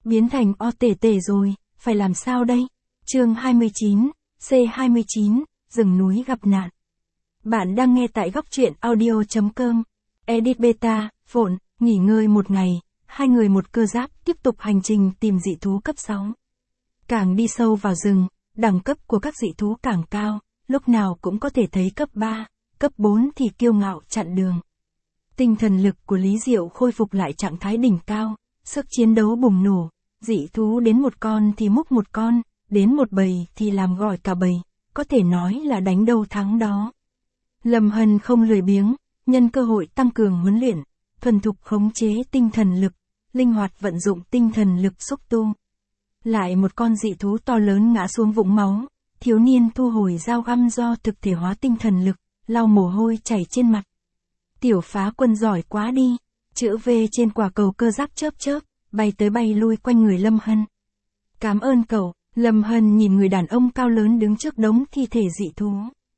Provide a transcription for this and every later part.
biến thành o tể tể rồi, phải làm sao đây? Chương 29, C29, rừng núi gặp nạn. Bạn đang nghe tại góc truyện audio.com. Edit beta, phộn, nghỉ ngơi một ngày, hai người một cơ giáp tiếp tục hành trình tìm dị thú cấp 6. Càng đi sâu vào rừng, đẳng cấp của các dị thú càng cao, lúc nào cũng có thể thấy cấp 3, cấp 4 thì kiêu ngạo chặn đường. Tinh thần lực của Lý Diệu khôi phục lại trạng thái đỉnh cao, sức chiến đấu bùng nổ, dị thú đến một con thì múc một con, đến một bầy thì làm gọi cả bầy, có thể nói là đánh đâu thắng đó. Lâm Hân không lười biếng, nhân cơ hội tăng cường huấn luyện, thuần thục khống chế tinh thần lực, linh hoạt vận dụng tinh thần lực xúc tu. Lại một con dị thú to lớn ngã xuống vũng máu, thiếu niên thu hồi dao găm do thực thể hóa tinh thần lực, lau mồ hôi chảy trên mặt. Tiểu Phá Quân giỏi quá đi, chữ V trên quả cầu cơ giáp chớp chớp, bay tới bay lui quanh người Lâm Hân. Cảm ơn cậu. Lâm Hân nhìn người đàn ông cao lớn đứng trước đống thi thể dị thú.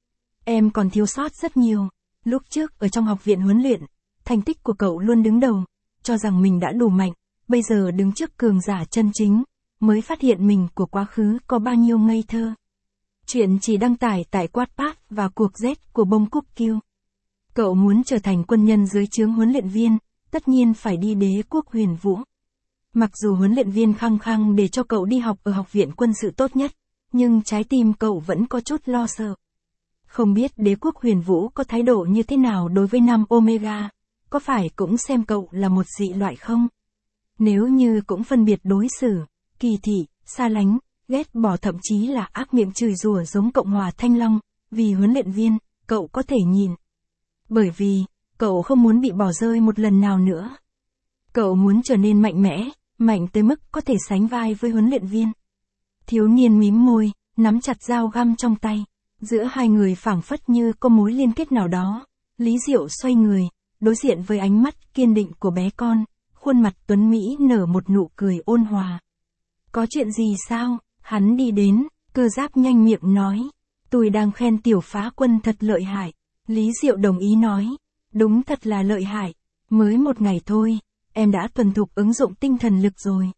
Em còn thiếu sót rất nhiều. Lúc trước ở trong học viện huấn luyện, thành tích của cậu luôn đứng đầu, cho rằng mình đã đủ mạnh, bây giờ đứng trước cường giả chân chính, mới phát hiện mình của quá khứ có bao nhiêu ngây thơ. Chuyện chỉ đăng tải tại Wattpad và cuộc Z của bông cúc kiêu. Cậu muốn trở thành quân nhân dưới trướng huấn luyện viên, tất nhiên phải đi Đế quốc Huyền Vũ. Mặc dù huấn luyện viên khăng khăng để cho cậu đi học ở học viện quân sự tốt nhất, nhưng trái tim cậu vẫn có chút lo sợ. Không biết Đế quốc Huyền Vũ có thái độ như thế nào đối với Nam Omega, có phải cũng xem cậu là một dị loại không? Nếu như cũng phân biệt đối xử, kỳ thị, xa lánh, ghét bỏ thậm chí là ác miệng chửi rủa giống Cộng hòa Thanh Long, vì huấn luyện viên, cậu có thể nhìn. Bởi vì, cậu không muốn bị bỏ rơi một lần nào nữa. Cậu muốn trở nên mạnh mẽ, mạnh tới mức có thể sánh vai với huấn luyện viên. Thiếu niên mím môi, nắm chặt dao găm trong tay. Giữa hai người phảng phất như có mối liên kết nào đó. Lý Diệu xoay người, đối diện với ánh mắt kiên định của bé con, khuôn mặt tuấn Mỹ nở một nụ cười ôn hòa. Có chuyện gì sao? Hắn đi đến, cơ giáp nhanh miệng nói. Tôi đang khen Tiểu Phá Quân thật lợi hại. Lý Diệu đồng ý nói. Đúng thật là lợi hại. Mới một ngày thôi, em đã thuần thục ứng dụng tinh thần lực rồi.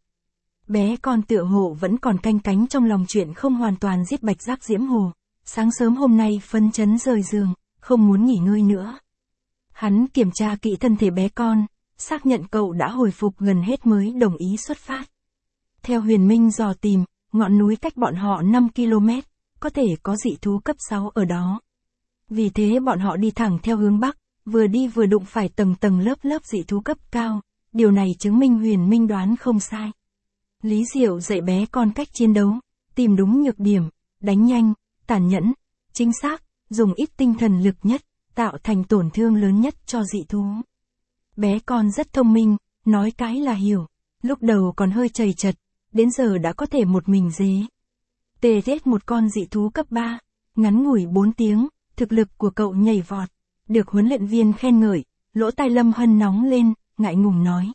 Bé con tựa hồ vẫn còn canh cánh trong lòng chuyện không hoàn toàn giết Bạch Giác Diễm Hồ. Sáng sớm hôm nay phấn chấn rời giường, không muốn nghỉ ngơi nữa. Hắn kiểm tra kỹ thân thể bé con, xác nhận cậu đã hồi phục gần hết mới đồng ý xuất phát. Theo Huyền Minh dò tìm, ngọn núi cách bọn họ 5 km, có thể có dị thú cấp 6 ở đó. Vì thế bọn họ đi thẳng theo hướng Bắc, vừa đi vừa đụng phải tầng tầng lớp lớp dị thú cấp cao, điều này chứng minh Huyền Minh đoán không sai. Lý Diệu dạy bé con cách chiến đấu, tìm đúng nhược điểm, đánh nhanh, tàn nhẫn, chính xác, dùng ít tinh thần lực nhất, tạo thành tổn thương lớn nhất cho dị thú. Bé con rất thông minh, nói cái là hiểu, lúc đầu còn hơi chầy chật, đến giờ đã có thể một mình dế. Tê giết một con dị thú cấp 3, ngắn ngủi 4 tiếng, thực lực của cậu nhảy vọt, được huấn luyện viên khen ngợi, lỗ tai Lâm Hân nóng lên, ngại ngùng nói.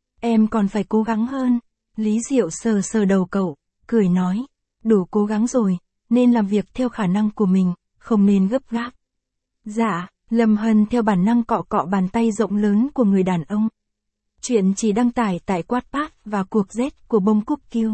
Em còn phải cố gắng hơn. Lý Diệu sờ sờ đầu cậu, cười nói, đủ cố gắng rồi, nên làm việc theo khả năng của mình, không nên gấp gáp. Dạ, Lâm Hân theo bản năng cọ cọ bàn tay rộng lớn của người đàn ông. Chuyện chỉ đăng tải tại Wattpad và cuộc Z của bông cúc kiêu.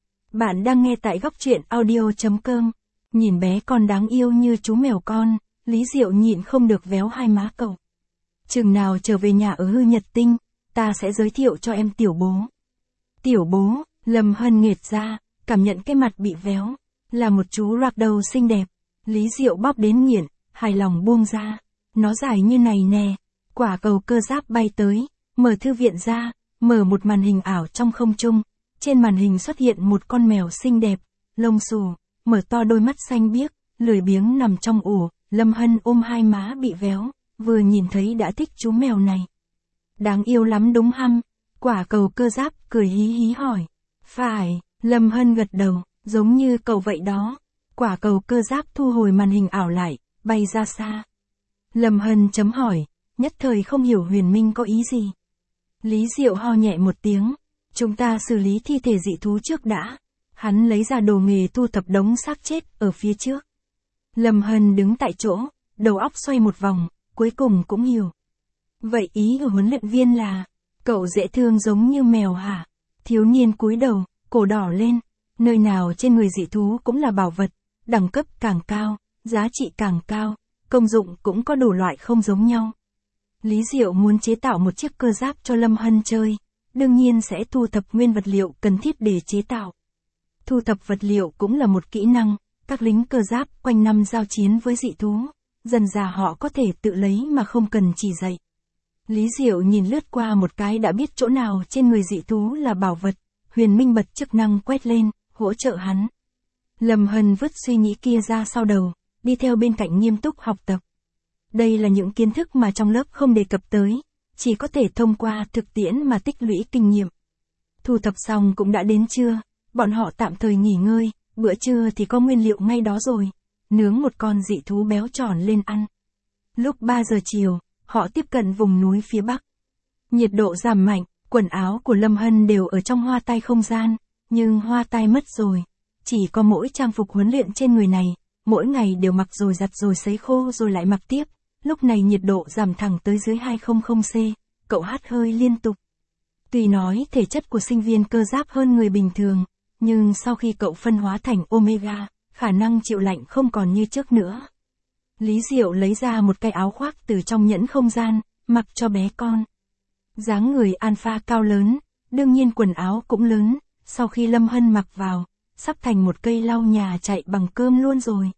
Bạn đang nghe tại góc truyện audio.com. Nhìn bé con đáng yêu như chú mèo con, Lý Diệu nhịn không được véo hai má cậu. Chừng nào trở về nhà ở Hư Nhật Tinh, ta sẽ giới thiệu cho em tiểu bố. Tiểu bố, Lâm Hân nghệt ra, cảm nhận cái mặt bị véo, là một chú ragdoll xinh đẹp. Lý Diệu bóp đến nghiện, hài lòng buông ra. Nó dài như này nè. Quả cầu cơ giáp bay tới, mở thư viện ra, mở một màn hình ảo trong không trung. Trên màn hình xuất hiện một con mèo xinh đẹp, lông xù, mở to đôi mắt xanh biếc, lười biếng nằm trong ổ. Lâm Hân ôm hai má bị véo, vừa nhìn thấy đã thích chú mèo này. Đáng yêu lắm đúng hăm? Quả cầu cơ giáp cười hí hí hỏi. Phải, Lâm Hân gật đầu, giống như cậu vậy đó. Quả cầu cơ giáp thu hồi màn hình ảo lại, bay ra xa. Lâm Hân chấm hỏi, nhất thời không hiểu Huyền Minh có ý gì. Lý Diệu ho nhẹ một tiếng. Chúng ta xử lý thi thể dị thú trước đã. Hắn lấy ra đồ nghề thu thập đống xác chết ở phía trước. Lâm Hân đứng tại chỗ, đầu óc xoay một vòng, cuối cùng cũng hiểu. Vậy ý của huấn luyện viên là, cậu dễ thương giống như mèo hả? Thiếu niên cúi đầu, cổ đỏ lên. Nơi nào trên người dị thú cũng là bảo vật, đẳng cấp càng cao, giá trị càng cao, công dụng cũng có đủ loại không giống nhau. Lý Diệu muốn chế tạo một chiếc cơ giáp cho Lâm Hân chơi, đương nhiên sẽ thu thập nguyên vật liệu cần thiết để chế tạo. Thu thập vật liệu cũng là một kỹ năng, các lính cơ giáp quanh năm giao chiến với dị thú, dần dà họ có thể tự lấy mà không cần chỉ dạy. Lý Diệu nhìn lướt qua một cái đã biết chỗ nào trên người dị thú là bảo vật, Huyền Minh bật chức năng quét lên, hỗ trợ hắn. Lâm Hân vứt suy nghĩ kia ra sau đầu, đi theo bên cạnh nghiêm túc học tập. Đây là những kiến thức mà trong lớp không đề cập tới, chỉ có thể thông qua thực tiễn mà tích lũy kinh nghiệm. Thu thập xong cũng đã đến trưa, bọn họ tạm thời nghỉ ngơi, bữa trưa thì có nguyên liệu ngay đó rồi, nướng một con dị thú béo tròn lên ăn. Lúc 3 giờ chiều, họ tiếp cận vùng núi phía bắc. Nhiệt độ giảm mạnh, quần áo của Lâm Hân đều ở trong hoa tai không gian, nhưng hoa tai mất rồi. Chỉ có mỗi trang phục huấn luyện trên người này, mỗi ngày đều mặc rồi giặt rồi sấy khô rồi lại mặc tiếp. Lúc này nhiệt độ giảm thẳng tới dưới 200C, cậu hắt hơi liên tục. Tuy nói thể chất của sinh viên cơ giáp hơn người bình thường, nhưng sau khi cậu phân hóa thành Omega, khả năng chịu lạnh không còn như trước nữa. Lý Diệu lấy ra một cái áo khoác từ trong nhẫn không gian, mặc cho bé con. Dáng người alpha cao lớn, đương nhiên quần áo cũng lớn, sau khi Lâm Hân mặc vào, sắp thành một cây lau nhà chạy bằng cơm luôn rồi.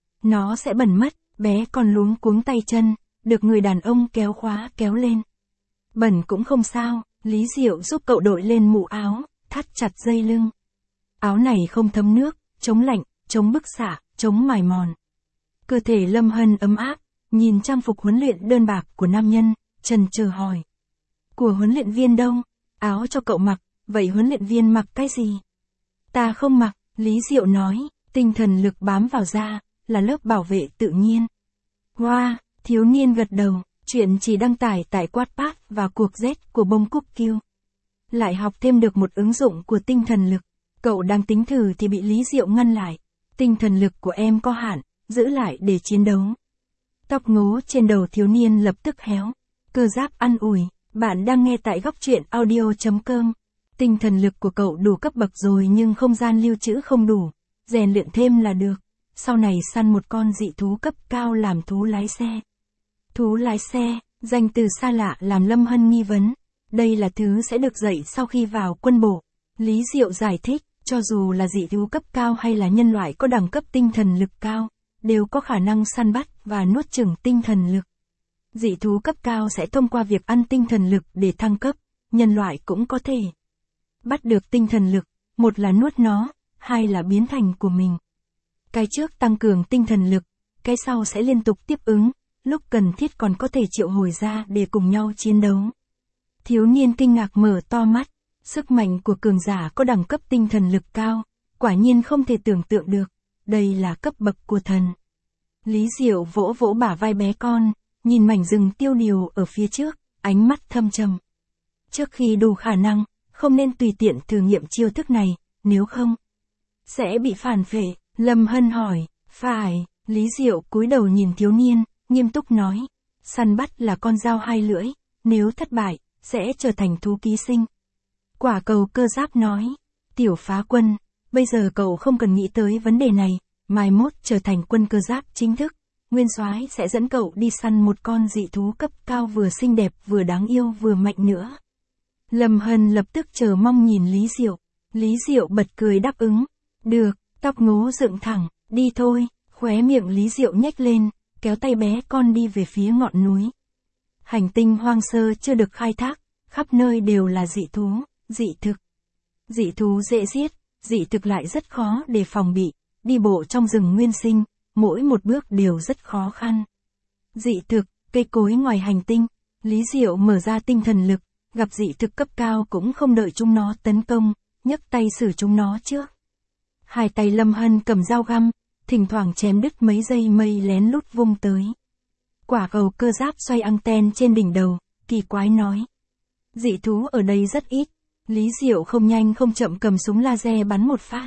Nó sẽ bẩn mất, bé còn luống cuống tay chân, được người đàn ông kéo khóa kéo lên. Bẩn cũng không sao, Lý Diệu giúp cậu đội lên mũ áo, thắt chặt dây lưng. Áo này không thấm nước, chống lạnh, chống bức xạ, chống mài mòn. Cơ thể Lâm Hân ấm áp, nhìn trang phục huấn luyện đơn bạc của nam nhân, chần chờ hỏi. Của huấn luyện viên đâu? Áo cho cậu mặc, vậy huấn luyện viên mặc cái gì? Ta không mặc, Lý Diệu nói, tinh thần lực bám vào da, là lớp bảo vệ tự nhiên. Wow, thiếu niên gật đầu, chuyện chỉ đăng tải tại Wattpad và cuộc Z của bông cúc Q. Lại học thêm được một ứng dụng của tinh thần lực, cậu đang tính thử thì bị Lý Diệu ngăn lại. Tinh thần lực của em có hạn, giữ lại để chiến đấu. Tóc ngố trên đầu thiếu niên lập tức héo. Cơ giáp an ủi, bạn đang nghe tại góc truyện audio.com. Tinh thần lực của cậu đủ cấp bậc rồi nhưng không gian lưu trữ không đủ, rèn luyện thêm là được. Sau này săn một con dị thú cấp cao làm thú lái xe. Thú lái xe, danh từ xa lạ làm Lâm Hân nghi vấn. Đây là thứ sẽ được dạy sau khi vào quân bộ. Lý Diệu giải thích, cho dù là dị thú cấp cao hay là nhân loại có đẳng cấp tinh thần lực cao, đều có khả năng săn bắt và nuốt chửng tinh thần lực. Dị thú cấp cao sẽ thông qua việc ăn tinh thần lực để thăng cấp, nhân loại cũng có thể bắt được tinh thần lực, một là nuốt nó, hai là biến thành của mình. Cái trước tăng cường tinh thần lực, cái sau sẽ liên tục tiếp ứng, lúc cần thiết còn có thể triệu hồi ra để cùng nhau chiến đấu. Thiếu niên kinh ngạc mở to mắt, sức mạnh của cường giả có đẳng cấp tinh thần lực cao, quả nhiên không thể tưởng tượng được, đây là cấp bậc của thần. Lý Diệu vỗ vỗ bả vai bé con, nhìn mảnh rừng tiêu điều ở phía trước, ánh mắt thâm trầm. Trước khi đủ khả năng, không nên tùy tiện thử nghiệm chiêu thức này, nếu không sẽ bị phản phệ. Lâm Hân hỏi, phải, Lý Diệu cúi đầu nhìn thiếu niên, nghiêm túc nói, săn bắt là con dao hai lưỡi, nếu thất bại, sẽ trở thành thú ký sinh. Quả cầu cơ giáp nói, tiểu phá quân, bây giờ cậu không cần nghĩ tới vấn đề này, mai mốt trở thành quân cơ giáp chính thức, Nguyên Soái sẽ dẫn cậu đi săn một con dị thú cấp cao vừa xinh đẹp vừa đáng yêu vừa mạnh nữa. Lâm Hân lập tức chờ mong nhìn Lý Diệu. Lý Diệu bật cười đáp ứng, được, tóc ngố dựng thẳng, đi thôi, khóe miệng Lý Diệu nhếch lên, kéo tay bé con đi về phía ngọn núi. Hành tinh hoang sơ chưa được khai thác, khắp nơi đều là dị thú, dị thực. Dị thú dễ giết, dị thực lại rất khó để phòng bị, đi bộ trong rừng nguyên sinh, mỗi một bước đều rất khó khăn. Dị thực, cây cối ngoài hành tinh, Lý Diệu mở ra tinh thần lực, gặp dị thực cấp cao cũng không đợi chúng nó tấn công, nhấc tay xử chúng nó trước. Hai tay Lâm Hân cầm dao găm, thỉnh thoảng chém đứt mấy dây mây lén lút vung tới. Quả cầu cơ giáp xoay anten trên đỉnh đầu, kỳ quái nói. Dị thú ở đây rất ít, Lý Diệu không nhanh không chậm cầm súng laser bắn một phát.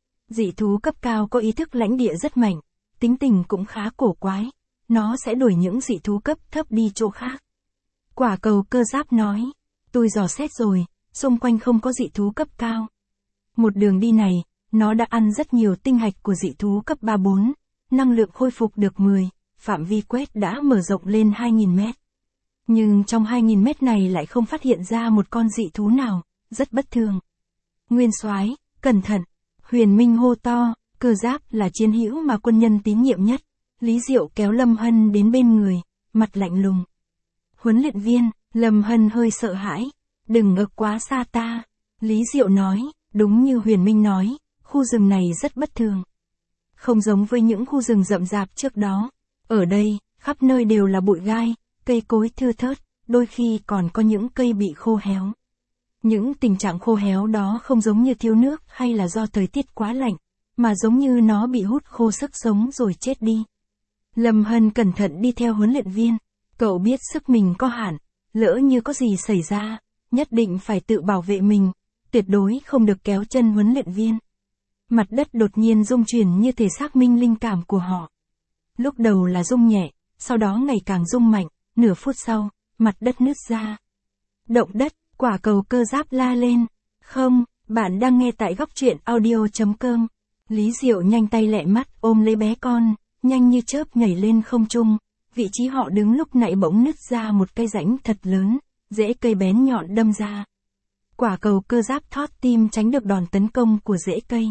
Dị thú cấp cao có ý thức lãnh địa rất mạnh, tính tình cũng khá cổ quái, nó sẽ đuổi những dị thú cấp thấp đi chỗ khác. Quả cầu cơ giáp nói, tôi dò xét rồi, xung quanh không có dị thú cấp cao. Một đường đi này, nó đã ăn rất nhiều tinh hạch của dị thú cấp 3-4, năng lượng khôi phục được 10, phạm vi quét đã mở rộng lên 2.000 mét. Nhưng trong 2.000 mét này lại không phát hiện ra một con dị thú nào, rất bất thường. Nguyên soái, cẩn thận, Huyền Minh hô to, Cơ Giáp là chiến hữu mà quân nhân tín nhiệm nhất. Lý Diệu kéo Lâm Hân đến bên người, mặt lạnh lùng. Huấn luyện viên, Lâm Hân hơi sợ hãi, đừng ở quá xa ta. Lý Diệu nói, đúng như Huyền Minh nói, khu rừng này rất bất thường. Không giống với những khu rừng rậm rạp trước đó. Ở đây, khắp nơi đều là bụi gai, cây cối thưa thớt, đôi khi còn có những cây bị khô héo. Những tình trạng khô héo đó không giống như thiếu nước hay là do thời tiết quá lạnh, mà giống như nó bị hút khô sức sống rồi chết đi. Lâm Hân cẩn thận đi theo huấn luyện viên, cậu biết sức mình có hạn, lỡ như có gì xảy ra, nhất định phải tự bảo vệ mình, tuyệt đối không được kéo chân huấn luyện viên. Mặt đất đột nhiên rung chuyển như thể xác minh linh cảm của họ. Lúc đầu là rung nhẹ, sau đó ngày càng rung mạnh, nửa phút sau, mặt đất nứt ra. Động đất, Quả Cầu Cơ Giáp la lên. Không, bạn đang nghe tại góc truyện audio.com. Lý Diệu nhanh tay lẹ mắt ôm lấy bé con, nhanh như chớp nhảy lên không trung. Vị trí họ đứng lúc nãy bỗng nứt ra một cây rãnh thật lớn, rễ cây bén nhọn đâm ra. Quả Cầu Cơ Giáp thót tim tránh được đòn tấn công của rễ cây.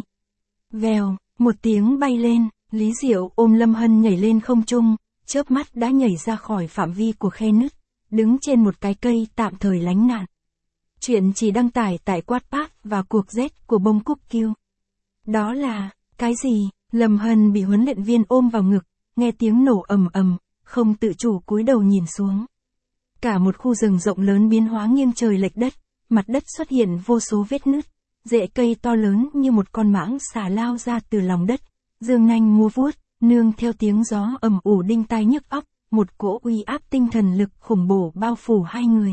Vèo, một tiếng bay lên, Lý Diệu ôm Lâm Hân nhảy lên không trung, chớp mắt đã nhảy ra khỏi phạm vi của khe nứt, đứng trên một cái cây tạm thời lánh nạn. Chuyện chỉ đăng tải tại Wattpad và cuộc Z của bông cúc Kiêu. Đó là, cái gì? Lâm Hân bị huấn luyện viên ôm vào ngực, nghe tiếng nổ ầm ầm, không tự chủ cúi đầu nhìn xuống. Cả một khu rừng rộng lớn biến hóa nghiêng trời lệch đất, mặt đất xuất hiện vô số vết nứt, rễ cây to lớn như một con mãng xà lao ra từ lòng đất, dương nanh múa vuốt, nương theo tiếng gió ầm ủ đinh tai nhức óc, một cỗ uy áp tinh thần lực khủng bố bao phủ hai người.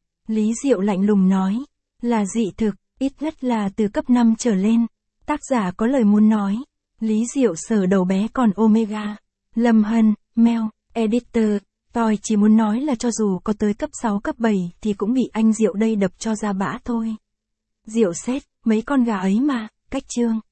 Lý Diệu lạnh lùng nói, là dị thực, ít nhất là từ cấp 5 trở lên. Tác giả có lời muốn nói. Lý Diệu sờ đầu bé con Omega. Lâm Hân, Mèo, Editor, tôi chỉ muốn nói là cho dù có tới cấp 6 cấp 7 thì cũng bị anh Diệu đây đập cho ra bã thôi. Diệu xét, mấy con gà ấy mà, cách chương.